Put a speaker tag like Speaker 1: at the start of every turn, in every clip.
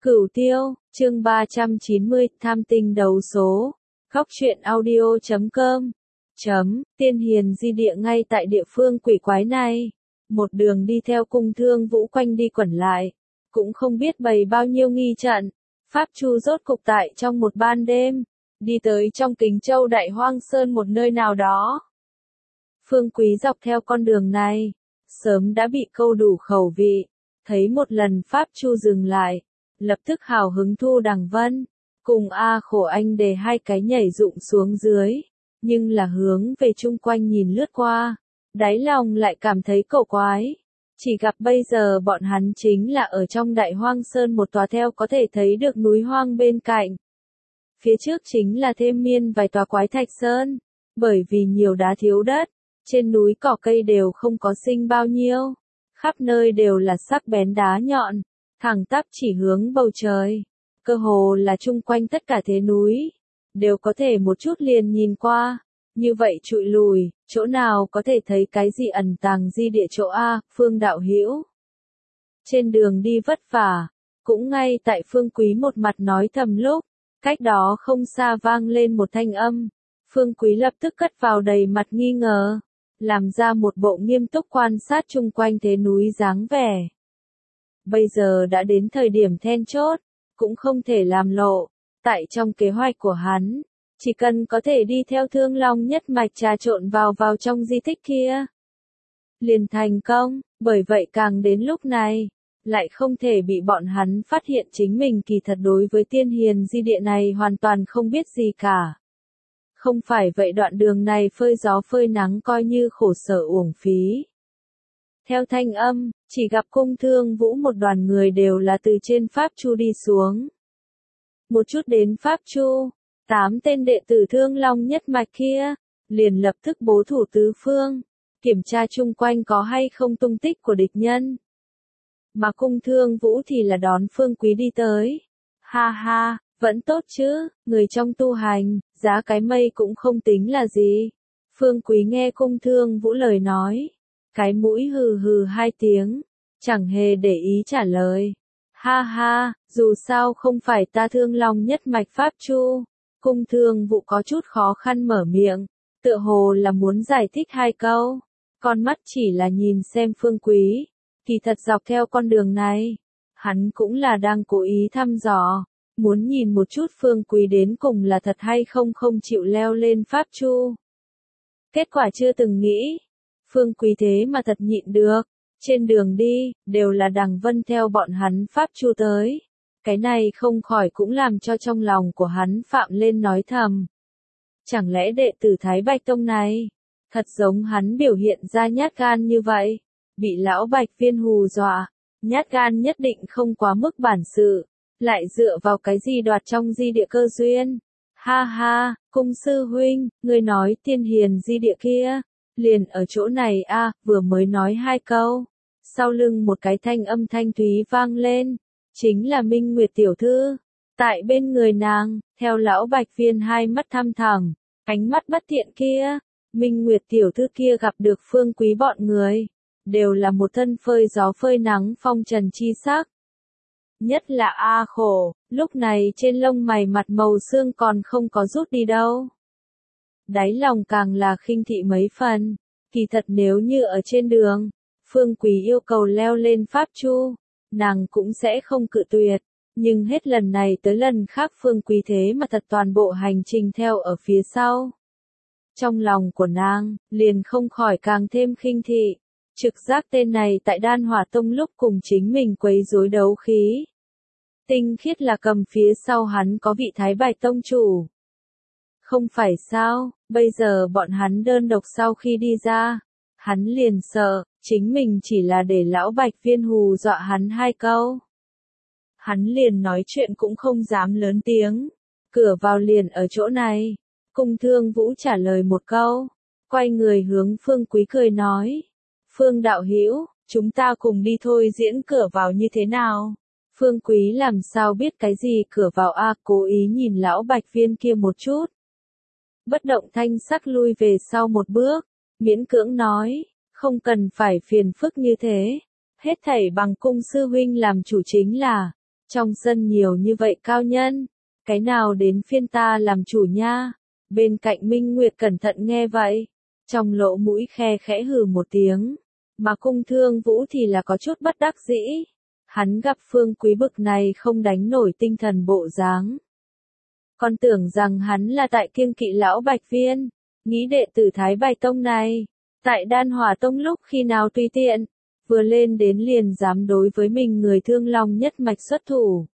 Speaker 1: Cửu Tiêu, chương 390, tham tinh đấu số. Góc truyện audio.com. Tiên hiền di địa ngay tại địa phương quỷ quái này. Một đường đi theo cung Thương Vũ quanh đi quẩn lại. Cũng không biết bày bao nhiêu nghi trận. Pháp Chu rốt cục tại trong một ban đêm. Đi tới trong Kính Châu Đại Hoang Sơn một nơi nào đó. Phương Quý dọc theo con đường này. Sớm đã bị câu đủ khẩu vị. Thấy một lần Pháp Chu dừng lại. Lập tức hào hứng thu Đằng Vân, cùng A Khổ Anh để hai cái nhảy rụng xuống dưới, nhưng là hướng về chung quanh nhìn lướt qua, đáy lòng lại cảm thấy cổ quái. Chỉ gặp bây giờ bọn hắn chính là ở trong Đại Hoang Sơn một tòa theo có thể thấy được núi hoang bên cạnh. Phía trước chính là thêm miên vài tòa quái thạch sơn, bởi vì nhiều đá thiếu đất, trên núi cỏ cây đều không có sinh bao nhiêu, khắp nơi đều là sắc bén đá nhọn. Thẳng tắp chỉ hướng bầu trời, cơ hồ là chung quanh tất cả thế núi, đều có thể một chút liền nhìn qua, như vậy trụi lùi, chỗ nào có thể thấy cái gì ẩn tàng di địa chỗ A, Phương đạo hữu. Trên đường đi vất vả, cũng ngay tại Phương Quý một mặt nói thầm lúc, cách đó không xa vang lên một thanh âm, Phương Quý lập tức cất vào đầy mặt nghi ngờ, làm ra một bộ nghiêm túc quan sát chung quanh thế núi dáng vẻ. Bây giờ đã đến thời điểm then chốt, cũng không thể làm lộ, tại trong kế hoạch của hắn, chỉ cần có thể đi theo Thương Long nhất mạch trà trộn vào trong di tích kia. Liền thành công, bởi vậy càng đến lúc này, lại không thể bị bọn hắn phát hiện chính mình kỳ thật đối với tiên hiền di địa này hoàn toàn không biết gì cả. Không phải vậy đoạn đường này phơi gió phơi nắng coi như khổ sở uổng phí. Theo thanh âm, chỉ gặp cung Thương Vũ một đoàn người đều là từ trên Pháp Chu đi xuống. Một chút đến Pháp Chu, 8 tên đệ tử Thương Long nhất mạch kia, liền lập tức bố thủ tứ phương, kiểm tra chung quanh có hay không tung tích của địch nhân. Mà cung Thương Vũ thì là đón Phương Quý đi tới. Ha ha, vẫn tốt chứ, người trong tu hành, giá cái mây cũng không tính là gì. Phương Quý nghe cung Thương Vũ lời nói. Cái mũi hừ hừ hai tiếng, chẳng hề để ý trả lời. Ha ha, dù sao không phải ta Thương Long nhất mạch Pháp Chu. Cung Thương Vũ có chút khó khăn mở miệng, tựa hồ là muốn giải thích hai câu. Con mắt chỉ là nhìn xem Phương Quý, kỳ thật dọc theo con đường này, hắn cũng là đang cố ý thăm dò, muốn nhìn một chút Phương Quý đến cùng là thật hay không chịu leo lên Pháp Chu. Kết quả chưa từng nghĩ. Phương Quý thế mà thật nhịn được, trên đường đi, đều là Đằng Vân theo bọn hắn Pháp Chu tới. Cái này không khỏi cũng làm cho trong lòng của hắn phạm lên nói thầm. Chẳng lẽ đệ tử Thái Bạch Tông này, thật giống hắn biểu hiện ra nhát gan như vậy, bị lão Bạch Viên hù dọa, nhát gan nhất định không quá mức bản sự, lại dựa vào cái gì đoạt trong di địa cơ duyên. Ha ha, cung sư huynh, ngươi nói tiên hiền di địa kia. Liền ở chỗ này a, vừa mới nói hai câu, sau lưng một cái thanh âm thanh thúy vang lên, chính là Minh Nguyệt tiểu thư. Tại bên người nàng, theo lão Bạch Viên hai mắt thăm thẳm, ánh mắt bất thiện kia, Minh Nguyệt tiểu thư kia gặp được Phương Quý bọn người, đều là một thân phơi gió phơi nắng phong trần chi sắc. Nhất là A Khổ, lúc này trên lông mày mặt màu xương còn không có rút đi đâu. Đáy lòng càng là khinh thị mấy phần, kỳ thật nếu như ở trên đường, Phương Quý yêu cầu leo lên Pháp Chu, nàng cũng sẽ không cự tuyệt, nhưng hết lần này tới lần khác Phương Quý thế mà thật toàn bộ hành trình theo ở phía sau. Trong lòng của nàng, liền không khỏi càng thêm khinh thị, trực giác tên này tại Đan Hỏa Tông lúc cùng chính mình quấy rối đấu khí. Tinh khiết là cầm phía sau hắn có vị Thái Bạch Tông chủ. Không phải sao, bây giờ bọn hắn đơn độc sau khi đi ra, hắn liền sợ, chính mình chỉ là để lão Bạch Viên hù dọa hắn hai câu. Hắn liền nói chuyện cũng không dám lớn tiếng, cửa vào liền ở chỗ này. Cung Thương Vũ trả lời một câu, quay người hướng Phương Quý cười nói. Phương đạo hữu, chúng ta cùng đi thôi, diễn cửa vào như thế nào? Phương Quý làm sao biết cái gì cửa vào a, cố ý nhìn lão Bạch Viên kia một chút. Bất động thanh sắc lui về sau một bước, miễn cưỡng nói, không cần phải phiền phức như thế, hết thảy bằng cung sư huynh làm chủ chính là, Trong sân nhiều như vậy cao nhân, cái nào đến phiên ta làm chủ nha. Bên cạnh Minh Nguyệt cẩn thận nghe vậy, trong lỗ mũi khe khẽ hừ một tiếng, mà Cung Thương Vũ thì là có chút bất đắc dĩ. Hắn gặp Phương Quý bực này không đánh nổi tinh thần bộ dáng. Còn tưởng rằng hắn là tại kiêng kỵ lão Bạch Viên, nghĩ đệ tử Thái Bạch Tông này, tại Đan Hỏa Tông lúc khi nào tùy tiện, vừa lên đến liền dám đối với mình người Thương Long nhất mạch xuất thủ.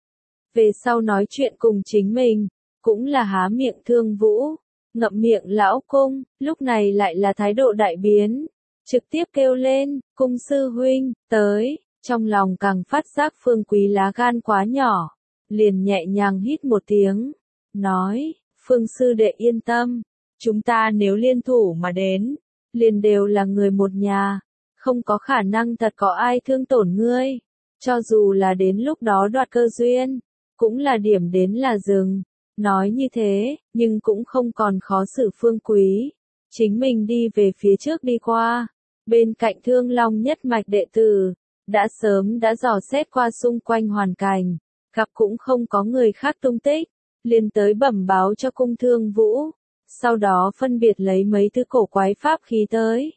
Speaker 1: Về sau nói chuyện cùng chính mình, cũng là há miệng Thương Vũ, ngậm miệng lão Cung, lúc này lại là thái độ đại biến, trực tiếp kêu lên, Cung sư huynh, tới, trong lòng càng phát giác Phương Quý lá gan quá nhỏ, liền nhẹ nhàng hít một tiếng, nói, Phương sư đệ yên tâm, chúng ta nếu liên thủ mà đến, liền đều là người một nhà, không có khả năng thật có ai thương tổn ngươi, cho dù là đến lúc đó đoạt cơ duyên, cũng là điểm đến là dừng. Nói như thế, nhưng cũng không còn khó xử Phương Quý, chính mình đi về phía trước đi qua, bên cạnh Thương Long nhất mạch đệ tử, đã sớm đã dò xét qua xung quanh hoàn cảnh, gặp cũng không có người khác tung tích, liền tới bẩm báo cho Cung Thương Vũ, sau đó phân biệt lấy mấy thứ cổ quái pháp khí tới.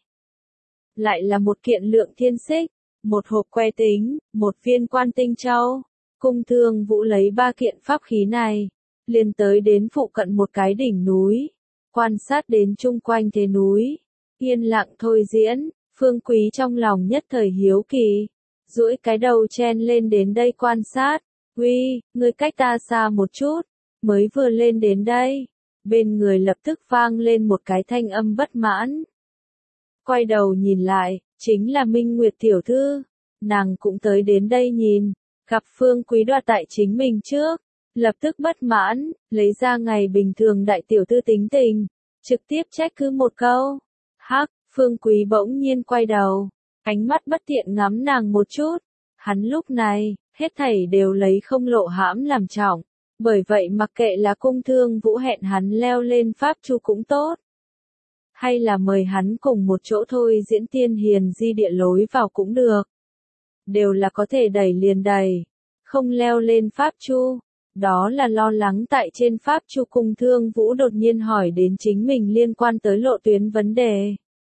Speaker 1: Lại là một kiện lượng thiên xích, một hộp que tính, một viên quan tinh châu. Cung Thương Vũ lấy 3 kiện pháp khí này, liền tới đến phụ cận một cái đỉnh núi, quan sát đến chung quanh thế núi, yên lặng thôi diễn, Phương Quý trong lòng nhất thời hiếu kỳ, duỗi cái đầu chen lên đến đây quan sát, "Uy, ngươi cách ta xa một chút." Mới vừa lên đến đây, bên người lập tức vang lên một cái thanh âm bất mãn. Quay đầu nhìn lại, chính là Minh Nguyệt tiểu thư, nàng cũng tới đến đây nhìn, gặp Phương Quý đoạt tại chính mình trước, lập tức bất mãn, lấy ra ngày bình thường đại tiểu thư tính tình, trực tiếp trách cứ một câu. Hắc, Phương Quý bỗng nhiên quay đầu, ánh mắt bất tiện ngắm nàng một chút, hắn lúc này, hết thảy đều lấy không lộ hãm làm trọng, bởi vậy mặc kệ là Cung Thương Vũ hẹn hắn leo lên pháp chu cũng tốt, hay là mời hắn cùng một chỗ thôi diễn Tiên Hiền Di Địa lối vào cũng được, đều là có thể đẩy liền đẩy, không leo lên pháp chu. Đó là lo lắng tại trên pháp chu Cung Thương Vũ đột nhiên hỏi đến chính mình liên quan tới lộ tuyến vấn đề.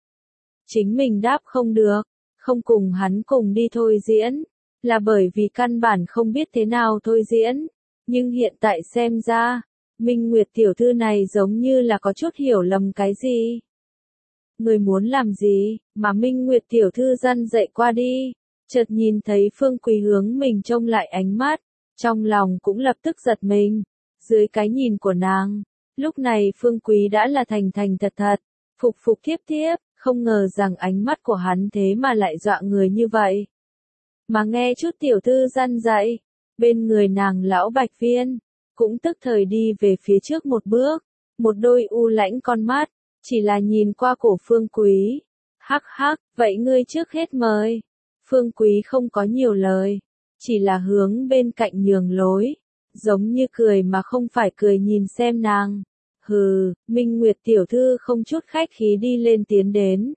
Speaker 1: Chính mình đáp không được, không cùng hắn cùng đi thôi diễn, là bởi vì căn bản không biết thế nào thôi diễn, nhưng hiện tại xem ra, Minh Nguyệt tiểu thư này giống như là có chút hiểu lầm cái gì. Người muốn làm gì, mà Minh Nguyệt tiểu thư răn dậy qua đi, chợt nhìn thấy Phương Quý hướng mình trông lại ánh mắt. Trong lòng cũng lập tức giật mình, dưới cái nhìn của nàng, lúc này Phương Quý đã là thành thành thật thật, phục phục thiếp thiếp, không ngờ rằng ánh mắt của hắn thế mà lại dọa người như vậy. Mà nghe chút tiểu thư răn dạy, bên người nàng lão Bạch Viên, cũng tức thời đi về phía trước một bước, một đôi u lãnh con mắt, chỉ là nhìn qua cổ Phương Quý. Hắc hắc, vậy ngươi trước hết mời. Phương Quý không có nhiều lời. Chỉ là hướng bên cạnh nhường lối, giống như cười mà không phải cười nhìn xem nàng. Hừ, Minh Nguyệt tiểu thư không chút khách khí đi lên tiến đến.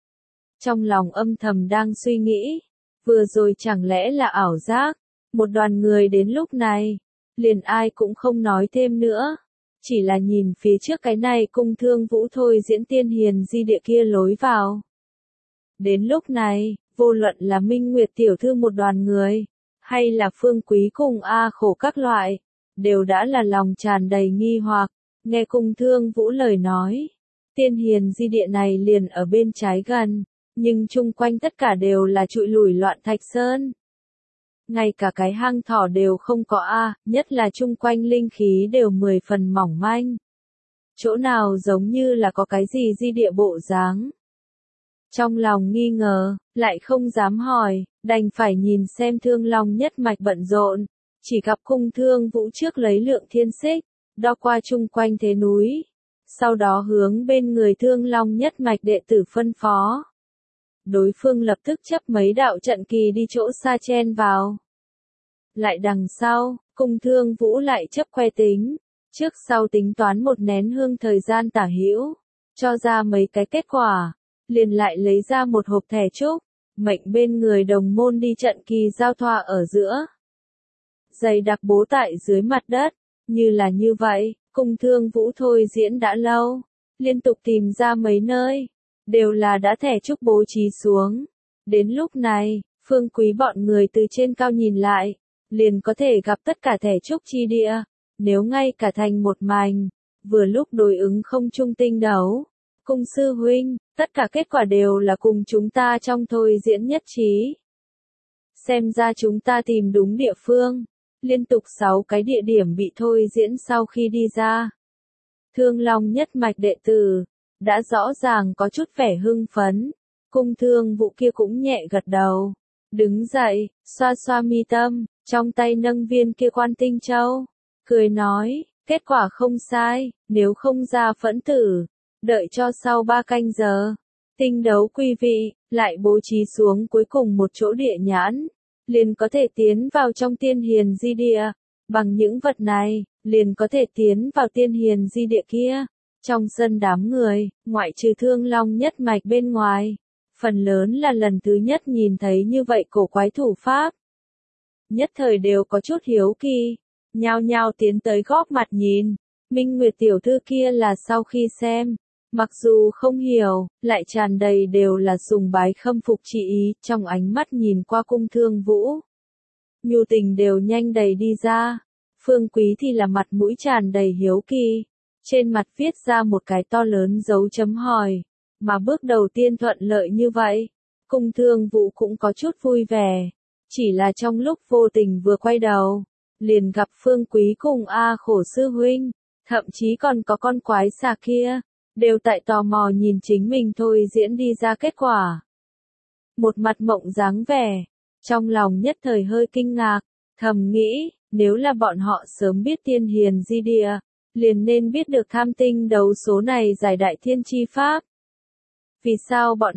Speaker 1: Trong lòng âm thầm đang suy nghĩ, vừa rồi chẳng lẽ là ảo giác, một đoàn người đến lúc này, liền ai cũng không nói thêm nữa, chỉ là nhìn phía trước cái này Cung Thương Vũ thôi diễn Tiên Hiền Di Địa kia lối vào. Đến lúc này, vô luận là Minh Nguyệt tiểu thư một đoàn người, hay là Phương Quý cùng A Khổ các loại, đều đã là lòng tràn đầy nghi hoặc, nghe Cung Thương Vũ lời nói. Tiên Hiền Di Địa này liền ở bên trái gần, nhưng chung quanh tất cả đều là trụi lủi loạn thạch sơn. Ngay cả cái hang thỏ đều không có nhất là chung quanh linh khí đều 10 phần mỏng manh. Chỗ nào giống như là có cái gì di địa bộ dáng. Trong lòng nghi ngờ, lại không dám hỏi, đành phải nhìn xem Thương Long nhất mạch bận rộn, chỉ gặp Cung Thương Vũ trước lấy lượng thiên xích, đo qua chung quanh thế núi, sau đó hướng bên người Thương Long nhất mạch đệ tử phân phó. Đối phương lập tức chấp mấy đạo trận kỳ đi chỗ xa chen vào. Lại đằng sau, Cung Thương Vũ lại chấp que tính, trước sau tính toán một nén hương thời gian tả hữu, cho ra mấy cái kết quả. Liền lại lấy ra một hộp thẻ trúc, mệnh bên người đồng môn đi trận kỳ giao thoa ở giữa. dày đặc bố tại dưới mặt đất, như là như vậy, Cung Thương Vũ thôi diễn đã lâu, liên tục tìm ra mấy nơi, đều là đã thẻ trúc bố trí xuống. Đến lúc này, Phương Quý bọn người từ trên cao nhìn lại, liền có thể gặp tất cả thẻ trúc chi địa, nếu ngay cả thành một mảnh, vừa lúc đối ứng không trung tinh đấu. Cung sư huynh, tất cả kết quả đều là cùng chúng ta trong thôi diễn nhất trí. Xem ra chúng ta tìm đúng địa phương, liên tục 6 cái địa điểm bị thôi diễn sau khi đi ra. Thương Long nhất mạch đệ tử, đã rõ ràng có chút vẻ hưng phấn, Cung Thương Vũ kia cũng nhẹ gật đầu, đứng dậy, xoa xoa mi tâm, trong tay nâng viên kia Quan Tinh Châu, cười nói, kết quả không sai, nếu không ra phẫn tử, đợi cho sau 3 canh giờ, tinh đấu quý vị, lại bố trí xuống cuối cùng một chỗ địa nhãn, liền có thể tiến vào trong tiên hiền di địa, bằng những vật này, liền có thể tiến vào tiên hiền di địa kia. Trong sân đám người, ngoại trừ Thương Long nhất mạch bên ngoài, phần lớn là lần thứ nhất nhìn thấy như vậy cổ quái thủ pháp. Nhất thời đều có chút hiếu kỳ, nhao nhao tiến tới góp mặt nhìn, Minh Nguyệt tiểu thư kia là sau khi xem, mặc dù không hiểu, lại tràn đầy đều là sùng bái khâm phục chi ý, trong ánh mắt nhìn qua Cung Thương Vũ. Nhu tình đều nhanh đầy đi ra, Phương Quý thì là mặt mũi tràn đầy hiếu kỳ, trên mặt viết ra một cái to lớn dấu chấm hỏi, mà bước đầu tiên thuận lợi như vậy, Cung Thương Vũ cũng có chút vui vẻ, chỉ là trong lúc vô tình vừa quay đầu, liền gặp Phương Quý cùng A Khổ sư huynh, thậm chí còn có con quái xà kia, đều tại tò mò nhìn chính mình thôi diễn đi ra kết quả. Một mặt mộng dáng vẻ, trong lòng nhất thời hơi kinh ngạc, thầm nghĩ, nếu là bọn họ sớm biết tiên hiền di địa, liền nên biết được tham tinh đấu số này giải đại thiên chi pháp. Vì sao bọn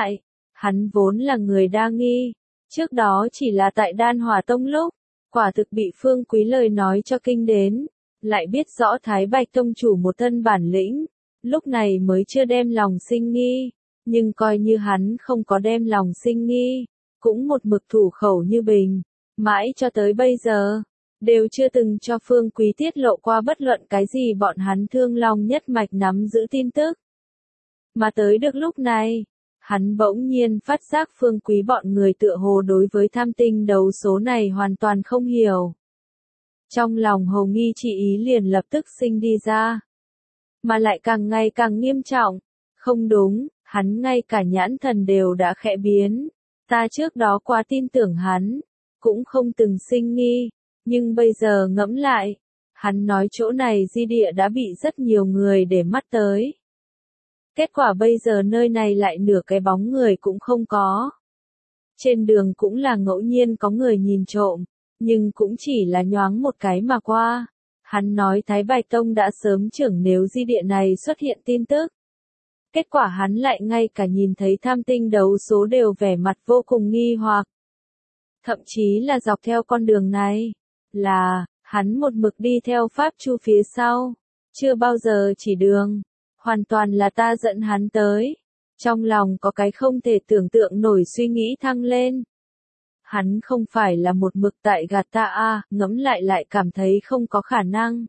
Speaker 1: hắn vốn là người đa nghi, trước đó chỉ là tại Đan Hỏa Tông lúc, quả thực bị Phương Quý lời nói cho kinh đến, lại biết rõ Thái Bạch Tông chủ một thân bản lĩnh, lúc này mới chưa đem lòng sinh nghi, nhưng coi như hắn không có đem lòng sinh nghi, cũng một mực thủ khẩu như bình, mãi cho tới bây giờ, đều chưa từng cho Phương Quý tiết lộ qua bất luận cái gì bọn hắn Thương Long nhất mạch nắm giữ tin tức. Mà tới được lúc này, hắn bỗng nhiên phát giác Phương Quý bọn người tựa hồ đối với tham tinh đấu số này hoàn toàn không hiểu. Trong lòng hồ nghi chi ý liền lập tức sinh đi ra. Mà lại càng ngày càng nghiêm trọng. Không đúng, hắn ngay cả nhãn thần đều đã khẽ biến. Ta trước đó quá tin tưởng hắn, cũng không từng sinh nghi. Nhưng bây giờ ngẫm lại, hắn nói chỗ này di địa đã bị rất nhiều người để mắt tới. Kết quả bây giờ nơi này lại nửa cái bóng người cũng không có. Trên đường cũng là ngẫu nhiên có người nhìn trộm, nhưng cũng chỉ là nhoáng một cái mà qua. Hắn nói Thái Bạch Tông đã sớm trưởng nếu di địa này xuất hiện tin tức. Kết quả hắn lại ngay cả nhìn thấy tham tinh đấu số đều vẻ mặt vô cùng nghi hoặc. Thậm chí là dọc theo con đường này, là, hắn một mực đi theo Pháp Chu phía sau, chưa bao giờ chỉ đường. Hoàn toàn là ta dẫn hắn tới. Trong lòng có cái không thể tưởng tượng nổi suy nghĩ thăng lên. Hắn không phải là một mực tại gạt ta à, ngẫm lại cảm thấy không có khả năng.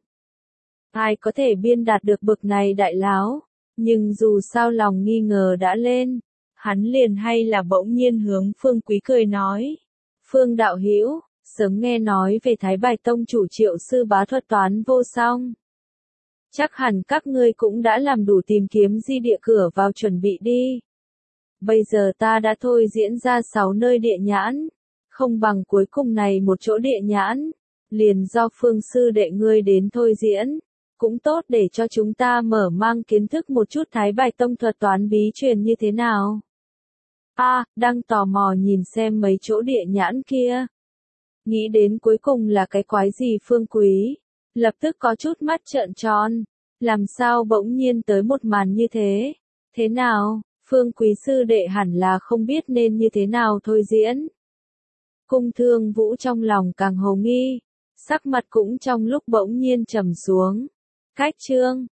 Speaker 1: Ai có thể biên đạt được bực này đại láo, nhưng dù sao lòng nghi ngờ đã lên, hắn liền hay là bỗng nhiên hướng Phương Quý cười nói. Phương đạo hữu, sớm nghe nói về Thái Bạch Tông chủ Triệu sư bá thuật toán vô song. Chắc hẳn các ngươi cũng đã làm đủ tìm kiếm di địa cửa vào chuẩn bị đi. Bây giờ ta đã thôi diễn ra 6 nơi địa nhãn, không bằng cuối cùng này một chỗ địa nhãn, liền do Phương sư đệ ngươi đến thôi diễn, cũng tốt để cho chúng ta mở mang kiến thức một chút Thái Bạch Tông thuật toán bí truyền như thế nào. Đang tò mò nhìn xem mấy chỗ địa nhãn kia. Nghĩ đến cuối cùng là cái quái gì Phương Quý. Lập tức có chút mắt trợn tròn, làm sao bỗng nhiên tới một màn như thế, thế nào, Phương Quý sư đệ hẳn là không biết nên như thế nào thôi diễn. Cung Thương Vũ trong lòng càng hồ nghi, sắc mặt cũng trong lúc bỗng nhiên trầm xuống. Cách chương